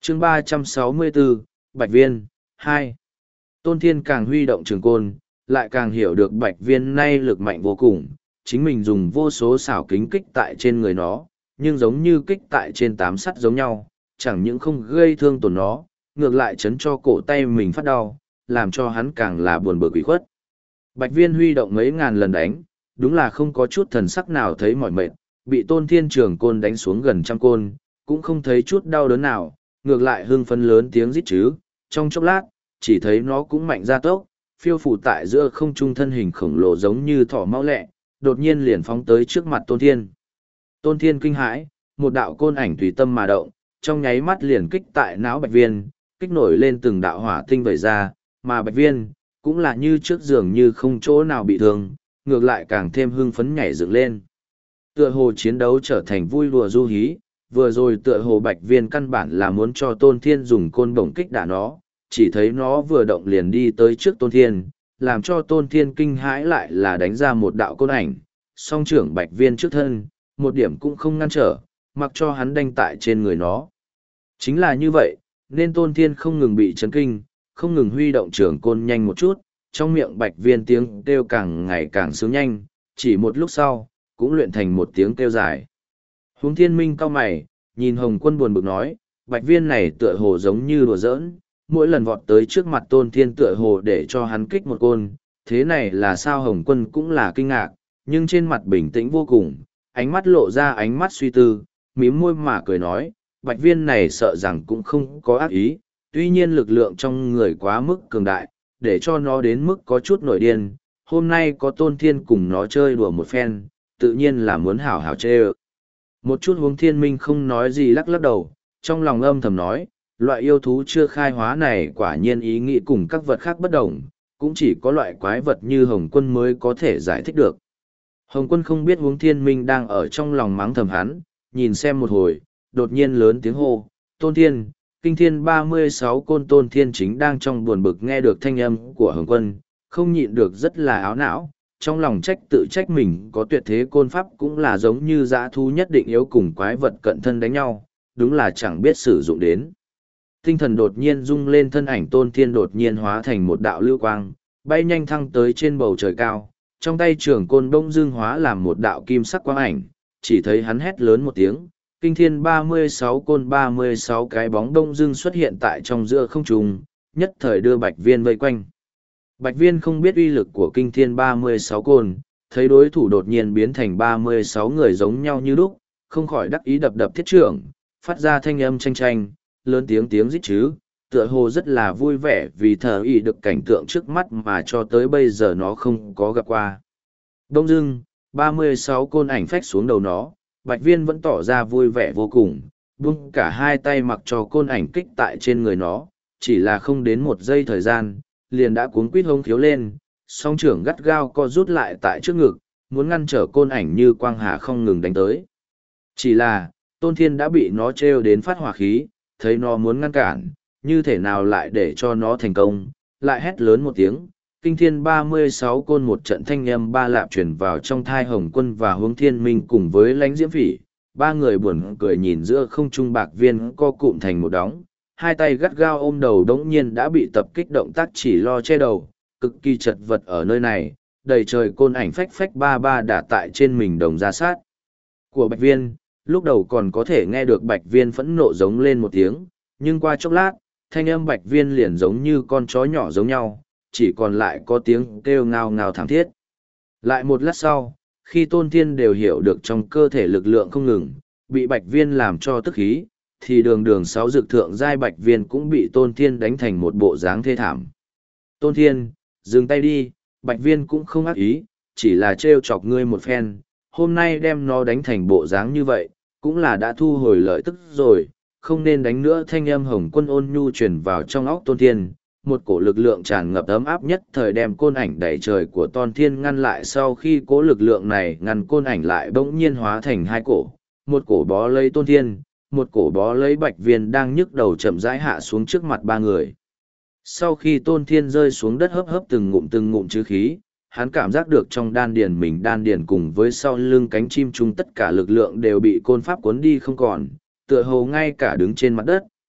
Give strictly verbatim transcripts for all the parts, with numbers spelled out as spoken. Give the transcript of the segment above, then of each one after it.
chương ba trăm sáu mươi bốn, Bạch Viên, hai. Tôn Thiên càng huy động trường côn, lại càng hiểu được Bạch Viên nay lực mạnh vô cùng, chính mình dùng vô số xảo kính kích tại trên người nó, nhưng giống như kích tại trên tám sắt giống nhau, chẳng những không gây thương tổn nó, ngược lại chấn cho cổ tay mình phát đau, làm cho hắn càng là buồn bực ủy khuất. Bạch Viên huy động mấy ngàn lần đánh, đúng là không có chút thần sắc nào thấy mỏi mệt, bị Tôn Thiên trường côn đánh xuống gần trăm côn, cũng không thấy chút đau đớn nào, ngược lại hưng phấn lớn tiếng rít chứ, trong chốc lát, chỉ thấy nó cũng mạnh ra tốc, phiêu phù tại giữa không trung thân hình khổng lồ giống như thỏ mau lẹ, đột nhiên liền phóng tới trước mặt Tôn Thiên. Tôn Thiên kinh hãi, một đạo côn ảnh tùy tâm mà động, trong nháy mắt liền kích tại não Bạch Viên, kích nổi lên từng đạo hỏa tinh vẩy ra, mà Bạch Viên cũng là như trước dường như không chỗ nào bị thương, ngược lại càng thêm hưng phấn nhảy dựng lên. Tựa hồ chiến đấu trở thành vui đùa du hí, vừa rồi tựa hồ Bạch Viên căn bản là muốn cho Tôn Thiên dùng côn bổng kích đả nó, chỉ thấy nó vừa động liền đi tới trước Tôn Thiên, làm cho Tôn Thiên kinh hãi lại là đánh ra một đạo côn ảnh, song trưởng Bạch Viên trước thân, một điểm cũng không ngăn trở, mặc cho hắn đanh tại trên người nó. Chính là như vậy, nên Tôn Thiên không ngừng bị chấn kinh, không ngừng huy động trường côn nhanh một chút, trong miệng Bạch Viên tiếng kêu càng ngày càng sướng nhanh, chỉ một lúc sau, cũng luyện thành một tiếng kêu dài. Huống Thiên Minh cau mày, nhìn Hồng Quân buồn bực nói, Bạch Viên này tựa hồ giống như đùa giỡn, mỗi lần vọt tới trước mặt Tôn Thiên tựa hồ để cho hắn kích một côn, thế này là sao? Hồng Quân cũng là kinh ngạc, nhưng trên mặt bình tĩnh vô cùng, ánh mắt lộ ra ánh mắt suy tư, mím môi mà cười nói, Bạch Viên này sợ rằng cũng không có ác ý, tuy nhiên lực lượng trong người quá mức cường đại, để cho nó đến mức có chút nổi điên, hôm nay có Tôn Thiên cùng nó chơi đùa một phen, tự nhiên là muốn hảo hảo chê ơ. Một chút Huống Thiên Minh không nói gì lắc lắc đầu, trong lòng âm thầm nói, loại yêu thú chưa khai hóa này quả nhiên ý nghĩ cùng các vật khác bất đồng, cũng chỉ có loại quái vật như Hồng Quân mới có thể giải thích được. Hồng Quân không biết Huống Thiên Minh đang ở trong lòng mắng thầm hắn, nhìn xem một hồi, đột nhiên lớn tiếng hô, Tôn Thiên, Kinh Thiên ba mươi sáu côn. Tôn Thiên chính đang trong buồn bực nghe được thanh âm của Hồng Quân, không nhịn được rất là áo não, trong lòng trách tự trách mình có tuyệt thế côn pháp cũng là giống như dã thú nhất định yếu cùng quái vật cận thân đánh nhau, đúng là chẳng biết sử dụng đến. Tinh thần đột nhiên rung lên, thân ảnh Tôn Thiên đột nhiên hóa thành một đạo lưu quang, bay nhanh thăng tới trên bầu trời cao, trong tay trường côn bỗng dưng hóa làm một đạo kim sắc quang ảnh, chỉ thấy hắn hét lớn một tiếng, Kinh Thiên ba mươi sáu côn. Ba mươi sáu cái bóng đông dưng xuất hiện tại trong giữa không trung, nhất thời đưa Bạch Viên vây quanh. Bạch Viên không biết uy lực của Kinh Thiên ba mươi sáu côn, thấy đối thủ đột nhiên biến thành ba mươi sáu người giống nhau như lúc, không khỏi đắc ý đập đập thiết trưởng, phát ra thanh âm tranh tranh, lớn tiếng tiếng rít chứ, tựa hồ rất là vui vẻ vì thờ ý được cảnh tượng trước mắt mà cho tới bây giờ nó không có gặp qua. Đông dưng, ba mươi sáu côn ảnh phách xuống đầu nó, Bạch Viên vẫn tỏ ra vui vẻ vô cùng, buông cả hai tay mặc cho côn ảnh kích tại trên người nó, chỉ là không đến một giây thời gian, liền đã cuống quít hông khiếu lên, song trưởng gắt gao co rút lại tại trước ngực, muốn ngăn trở côn ảnh như quang hà không ngừng đánh tới. Chỉ là, Tôn Thiên đã bị nó trêu đến phát hỏa khí, thấy nó muốn ngăn cản, như thể nào lại để cho nó thành công, lại hét lớn một tiếng, Kinh Thiên ba mươi sáu côn. Một trận thanh âm ba lạp truyền vào trong thai Hồng Quân và Huống Thiên Minh cùng với Lãnh Diễm Phỉ, ba người buồn cười nhìn giữa không trung Bạch Viên co cụm thành một đống, hai tay gắt gao ôm đầu đống nhiên đã bị tập kích động tác chỉ lo che đầu, cực kỳ chật vật ở nơi này, đầy trời côn ảnh phách phách ba ba đả tại trên mình đồng ra sát của Bạch Viên, lúc đầu còn có thể nghe được Bạch Viên phẫn nộ giống lên một tiếng, nhưng qua chốc lát, thanh âm Bạch Viên liền giống như con chó nhỏ giống nhau, chỉ còn lại có tiếng kêu ngao ngao thảm thiết. Lại một lát sau, khi Tôn Thiên đều hiểu được trong cơ thể lực lượng không ngừng, bị Bạch Viên làm cho tức khí, thì đường đường sáu dược thượng giai Bạch Viên cũng bị Tôn Thiên đánh thành một bộ dáng thê thảm. Tôn Thiên, dừng tay đi, Bạch Viên cũng không ác ý, chỉ là trêu chọc ngươi một phen, hôm nay đem nó đánh thành bộ dáng như vậy, cũng là đã thu hồi lợi tức rồi, không nên đánh nữa. Thanh âm Hồng Quân ôn nhu truyền vào trong óc Tôn Thiên, một cổ lực lượng tràn ngập ấm áp nhất thời đem côn ảnh đẩy trời của Tôn Thiên ngăn lại. Sau khi cố lực lượng này ngăn côn ảnh lại bỗng nhiên hóa thành hai cổ, một cổ bó lấy Tôn Thiên, một cổ bó lấy Bạch Viên đang nhức đầu chậm rãi hạ xuống trước mặt ba người. Sau khi Tôn Thiên rơi xuống đất hấp hấp từng ngụm từng ngụm chứ khí, hắn cảm giác được trong đan điền mình đan điền cùng với sau lưng cánh chim chung tất cả lực lượng đều bị côn pháp cuốn đi không còn, tựa hồ ngay cả đứng trên mặt đất,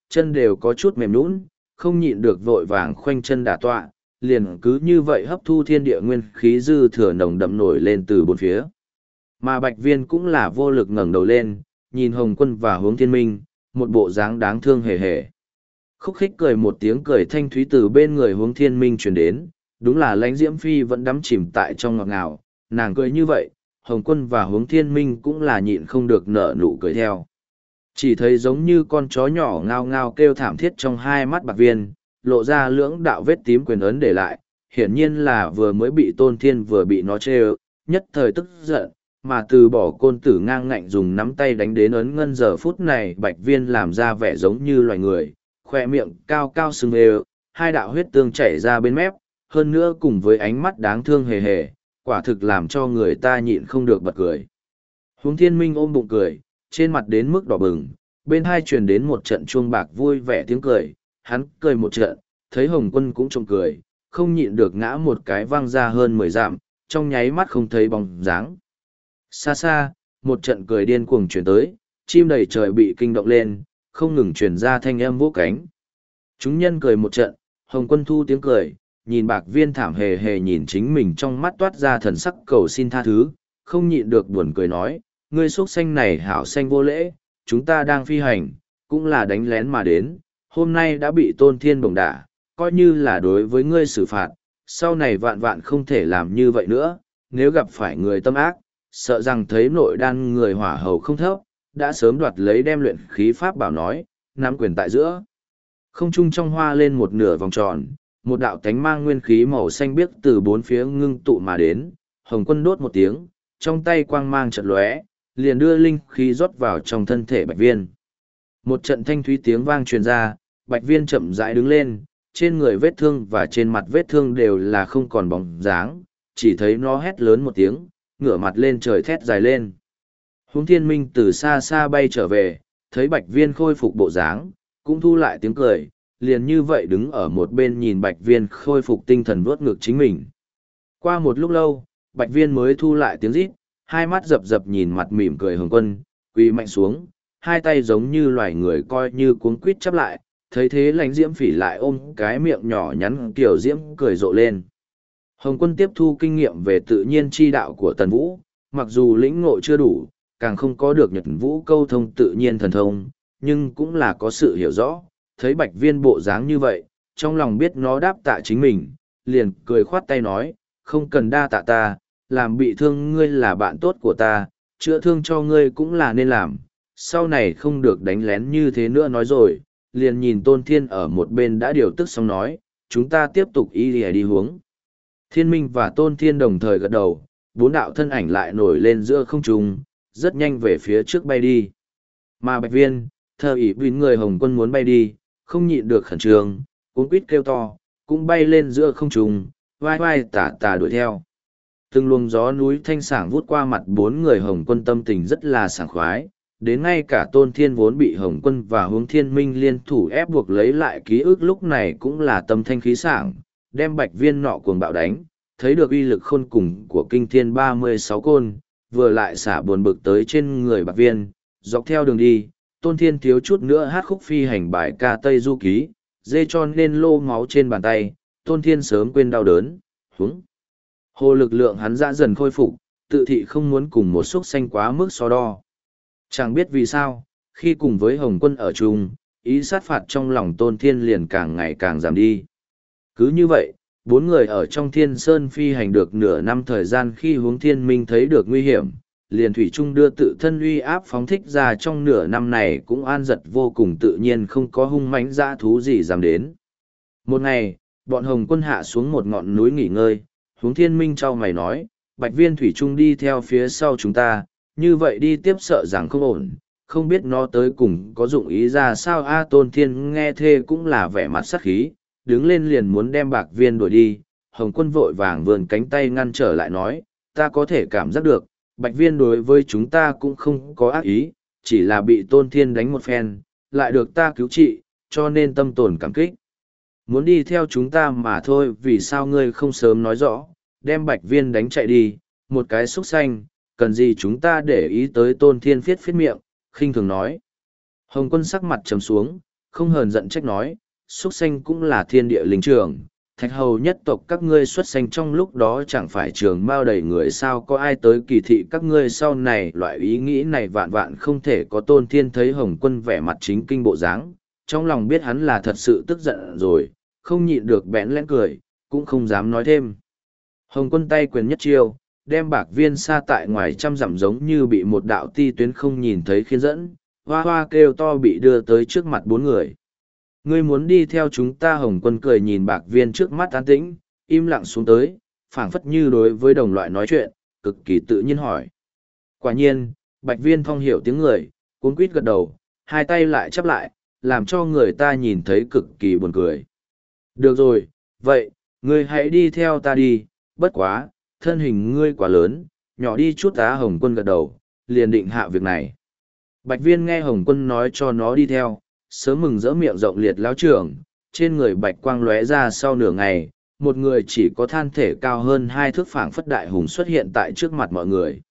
chân đều có chút mềm nhũn, không nhịn được vội vàng khoanh chân đả tọa, liền cứ như vậy hấp thu thiên địa nguyên khí dư thừa nồng đậm nổi lên từ bốn phía. Mà Bạch Viên cũng là vô lực ngẩng đầu lên, nhìn Hồng Quân và Hướng Thiên Minh, một bộ dáng đáng thương hề hề. Khúc khích cười một tiếng cười thanh thúy từ bên người Hướng Thiên Minh truyền đến, đúng là Lãnh Diễm Phi vẫn đắm chìm tại trong ngọt ngào, nàng cười như vậy, Hồng Quân và Hướng Thiên Minh cũng là nhịn không được nở nụ cười theo. Chỉ thấy giống như con chó nhỏ ngao ngao kêu thảm thiết trong hai mắt Bạch Viên, lộ ra lưỡng đạo vết tím quyền ấn để lại, hiển nhiên là vừa mới bị Tôn Thiên vừa bị nó chê ơ, nhất thời tức giận, mà từ bỏ côn tử ngang ngạnh dùng nắm tay đánh đến ấn ngân. Giờ phút này Bạch Viên làm ra vẻ giống như loài người, khoe miệng cao cao sưng đều, hai đạo huyết tương chảy ra bên mép, hơn nữa cùng với ánh mắt đáng thương hề hề, quả thực làm cho người ta nhịn không được bật cười. Hướng Thiên Minh ôm bụng cười, trên mặt đến mức đỏ bừng, bên hai truyền đến một trận chuông bạc vui vẻ tiếng cười, hắn cười một trận, thấy Hồng Quân cũng trông cười, không nhịn được ngã một cái văng ra hơn mười dặm, trong nháy mắt không thấy bóng dáng. Xa xa, một trận cười điên cuồng truyền tới, chim đầy trời bị kinh động lên, không ngừng truyền ra thanh âm vỗ cánh. Chúng nhân cười một trận, Hồng Quân thu tiếng cười, nhìn Bạc Viên thảm hề hề nhìn chính mình trong mắt toát ra thần sắc cầu xin tha thứ, không nhịn được buồn cười nói, ngươi xuất xanh này hảo xanh vô lễ, chúng ta đang phi hành, cũng là đánh lén mà đến, hôm nay đã bị Tôn Thiên bổng đả, coi như là đối với ngươi xử phạt, sau này vạn vạn không thể làm như vậy nữa, nếu gặp phải người tâm ác, sợ rằng thấy nội đan người hỏa hầu không thấp, đã sớm đoạt lấy đem luyện khí pháp bảo nói, nắm quyền tại giữa. Không trung trong hoa lên một nửa vòng tròn, một đạo tánh mang nguyên khí màu xanh biếc từ bốn phía ngưng tụ mà đến, Hồng Quân đốt một tiếng, trong tay quang mang chợt lóe, liền đưa linh khí rót vào trong thân thể Bạch Viên. Một trận thanh thúy tiếng vang truyền ra, Bạch Viên chậm rãi đứng lên, trên người vết thương và trên mặt vết thương đều là không còn bóng dáng, chỉ thấy nó hét lớn một tiếng, ngửa mặt lên trời thét dài lên. Hướng Thiên Minh từ xa xa bay trở về, thấy Bạch Viên khôi phục bộ dáng, cũng thu lại tiếng cười, liền như vậy đứng ở một bên nhìn Bạch Viên khôi phục tinh thần vuốt ngực chính mình. Qua một lúc lâu, Bạch Viên mới thu lại tiếng rít, hai mắt dập dập nhìn mặt mỉm cười Hồng Quân, quỳ mạnh xuống, hai tay giống như loài người coi như cuống quýt chắp lại, thấy thế Lãnh Diễm Phỉ lại ôm cái miệng nhỏ nhắn kiểu diễm cười rộ lên. Hồng Quân tiếp thu kinh nghiệm về tự nhiên chi đạo của Tần Vũ, mặc dù lĩnh ngộ chưa đủ, càng không có được Nhật Vũ câu thông tự nhiên thần thông, nhưng cũng là có sự hiểu rõ, thấy Bạch Viên bộ dáng như vậy, trong lòng biết nó đáp tạ chính mình, liền cười khoát tay nói, không cần đa tạ ta, làm bị thương ngươi là bạn tốt của ta, chữa thương cho ngươi cũng là nên làm, sau này không được đánh lén như thế nữa nói rồi, liền nhìn Tôn Thiên ở một bên đã điều tức xong nói, chúng ta tiếp tục y đi, đi hướng. Thiên Minh và Tôn Thiên đồng thời gật đầu, bốn đạo thân ảnh lại nổi lên giữa không trung, rất nhanh về phía trước bay đi. Mà Bạch Viên, thờ ỷ vì người Hồng Quân muốn bay đi, không nhịn được khẩn trương, cuống quýt kêu to, cũng bay lên giữa không trung, vai vai tả tả đuổi theo. Từng luồng gió núi thanh sảng vút qua mặt bốn người Hồng Quân tâm tình rất là sảng khoái, đến ngay cả Tôn Thiên vốn bị Hồng Quân và Hướng Thiên Minh liên thủ ép buộc lấy lại ký ức lúc này cũng là tâm thanh khí sảng, đem Bạch Viên nọ cuồng bạo đánh, thấy được uy lực khôn cùng của kinh thiên ba mươi sáu côn, vừa lại xả buồn bực tới trên người Bạch Viên, dọc theo đường đi, Tôn Thiên thiếu chút nữa hát khúc phi hành bài ca Tây Du Ký, dê cho nên lô máu trên bàn tay, Tôn Thiên sớm quên đau đớn, húng. Hồ lực lượng hắn dã dần khôi phục, tự thị không muốn cùng một xúc xanh quá mức so đo. Chẳng biết vì sao, khi cùng với Hồng Quân ở chung, ý sát phạt trong lòng Tôn Thiên liền càng ngày càng giảm đi. Cứ như vậy, bốn người ở trong Thiên Sơn phi hành được nửa năm thời gian khi Hướng Thiên Minh thấy được nguy hiểm, liền thủy trung đưa tự thân uy áp phóng thích ra trong nửa năm này cũng an giật vô cùng tự nhiên không có hung mãnh dã thú gì dám đến. Một ngày, bọn Hồng Quân hạ xuống một ngọn núi nghỉ ngơi, Hướng Thiên Minh trao mày nói, Bạch Viên thủy trung đi theo phía sau chúng ta, như vậy đi tiếp sợ rằng không ổn, không biết nó tới cùng có dụng ý ra sao. A Tôn Thiên nghe thê cũng là vẻ mặt sắc khí, đứng lên liền muốn đem Bạc Viên đuổi đi, Hồng Quân vội vàng vươn cánh tay ngăn trở lại nói, ta có thể cảm giác được, Bạch Viên đối với chúng ta cũng không có ác ý, chỉ là bị Tôn Thiên đánh một phen, lại được ta cứu trị, cho nên tâm tổn cảm kích. Muốn đi theo chúng ta mà thôi, vì sao ngươi không sớm nói rõ, đem Bạch Viên đánh chạy đi, một cái xúc xanh, cần gì chúng ta để ý tới Tôn Thiên phiết phiết miệng, khinh thường nói. Hồng Quân sắc mặt trầm xuống, không hờn giận trách nói, xuất sanh cũng là thiên địa linh trường, thạch hầu nhất tộc các ngươi xuất sanh trong lúc đó chẳng phải trường mao đầy người sao có ai tới kỳ thị các ngươi sau này. Loại ý nghĩ này vạn vạn không thể có. Tôn Thiên thấy Hồng Quân vẻ mặt chính kinh bộ dáng, trong lòng biết hắn là thật sự tức giận rồi, không nhịn được bẽn lẽn cười, cũng không dám nói thêm. Hồng Quân tay quyền nhất chiêu, đem bạc viên xa tại ngoài trăm dặm giống như bị một đạo ti tuyến không nhìn thấy khiến dẫn, hoa hoa kêu to bị đưa tới trước mặt bốn người. Ngươi muốn đi theo chúng ta? Hồng Quân cười nhìn bạc viên trước mắt an tĩnh, im lặng xuống tới, phảng phất như đối với đồng loại nói chuyện, cực kỳ tự nhiên hỏi. Quả nhiên, bạch viên phong hiểu tiếng người, cuống quýt gật đầu, hai tay lại chắp lại, làm cho người ta nhìn thấy cực kỳ buồn cười. Được rồi, vậy, ngươi hãy đi theo ta đi, bất quá, thân hình ngươi quá lớn, nhỏ đi chút á. Hồng Quân gật đầu, liền định hạ việc này. Bạch viên nghe Hồng Quân nói cho nó đi theo, sớm mừng rỡ miệng rộng liệt lão trưởng, trên người bạch quang lóe ra. Sau nửa ngày, một người chỉ có thân thể cao hơn hai thước phảng phất đại hùng xuất hiện tại trước mặt mọi người.